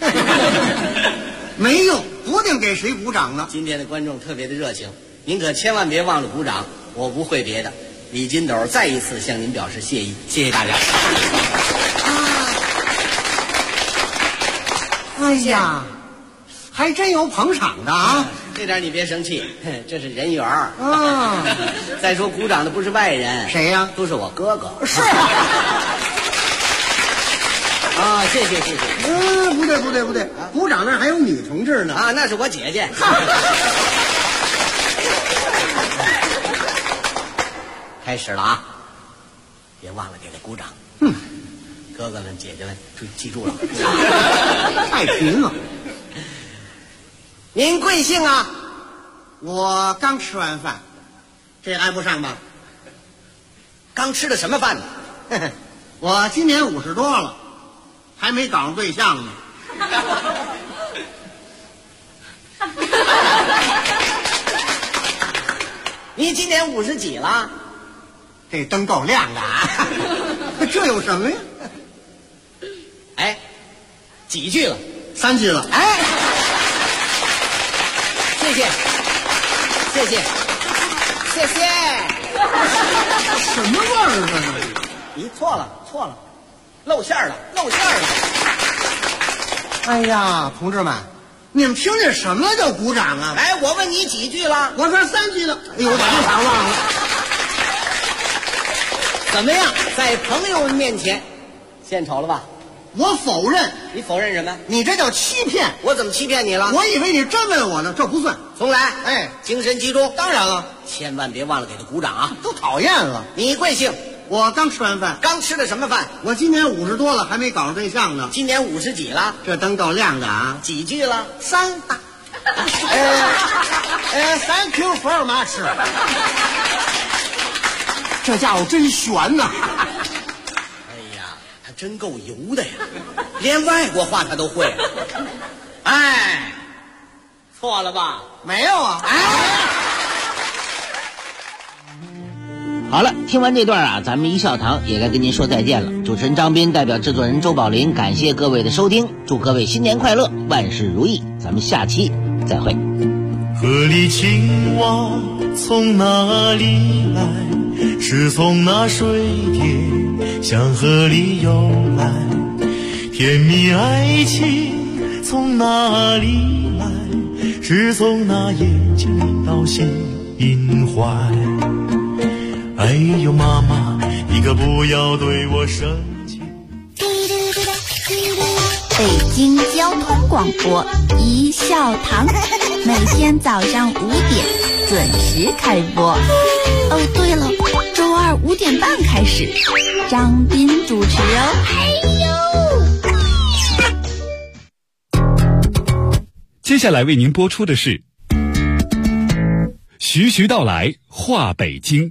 没用，不定给谁鼓掌呢。 今天的观众特别的热情，您可千万别忘了鼓掌。我不会别的。李金斗再一次向您表示谢意，谢谢大家。 哎呀，还真有捧场的啊！ 这点你别生气，这是人缘儿啊。再说鼓掌的不是外人， 谁呀？ 都是我哥哥。 是啊，谢谢。 不对，鼓掌那还有女同志呢啊，那是我姐姐。开始了啊！别忘了给他鼓掌。哥哥们、姐姐们，记住了。 太贫了。 您贵姓啊？ 我刚吃完饭，这挨不上吧？ 刚吃的什么饭呢？ 我今年50多了，还没搞上对象呢。 你今年50几了？ 这灯够亮的啊！这有什么呀？ 哎，几句了 ？3句了。 哎，谢谢。 什么味儿啊？ 你错了，露馅了。 哎呀，同志们， 你们听见什么叫鼓掌啊？ 哎，我问你几句了？ 我说3句了。哎呦，我把这场忘了。 怎么样，在朋友们面前献丑了吧？ 我否认。 你否认什么？ 你这叫欺骗。 我怎么欺骗你了？ 我以为你真问我呢，这不算。 重来。 哎， 精神集中。 当然了， 千万别忘了给他鼓掌啊！ 都讨厌了。 你贵姓？ 我刚吃完饭。 刚吃的什么饭？ 我今年50多了，还没搞上对象呢。 今年50几了？ 这灯够亮的啊。 几句了 ？3。Thank you very much。这家伙真悬呐！ 哎呀，他真够油的呀，连外国话他都会。哎，错了吧？ 没有啊。 哎。好了，听完这段啊，咱们一笑堂也该跟您说再见了。主持人张斌代表制作人周宝林，感谢各位的收听，祝各位新年快乐，万事如意。咱们下期再会。 河里青蛙从哪里来？是从那水田向河里游来。甜蜜爱情从哪里来？是从那眼睛到心怀。哎呦妈妈，你可不要对我生气。 北京交通广播一笑堂，每天早上5点准时开播。哦，对了，周二5点半开始，张斌主持哦。 接下来为您播出的是徐徐道来话北京。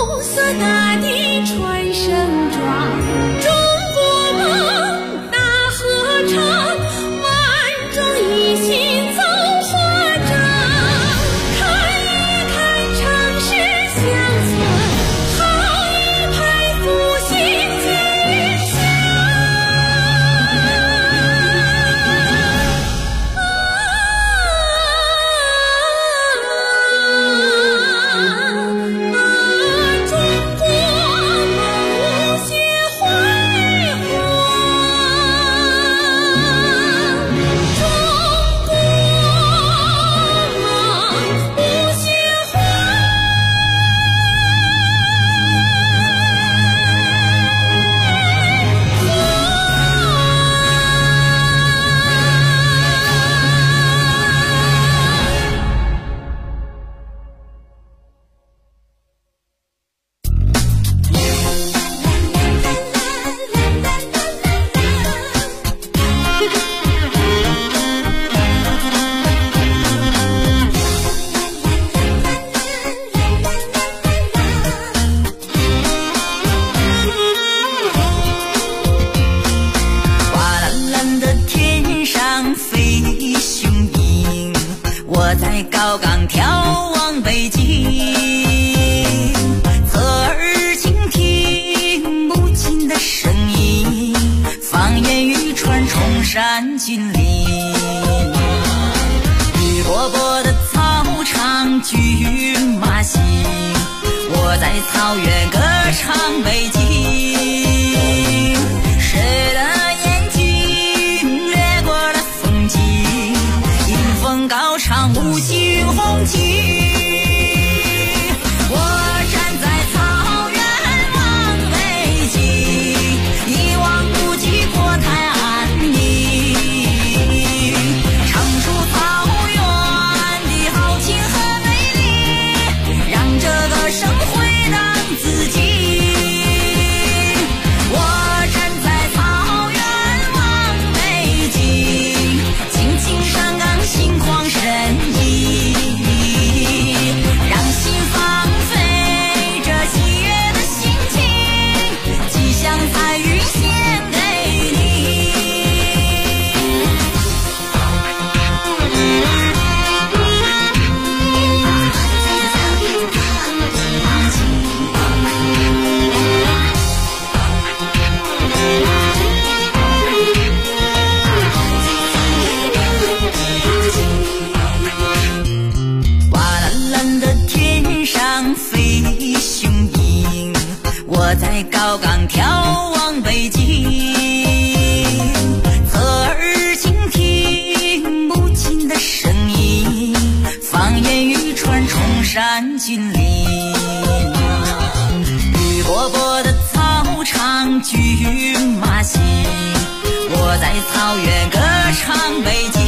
山峻岭，绿萝卜的草场骏马行，我在草原歌唱北京。谁的眼睛掠过了风景，迎风高唱五星红旗。我在高岗眺望北京，侧耳倾听母亲的声音，放眼欲穿崇山峻岭。绿萝卜的草场骏马行，我在草原歌唱北京。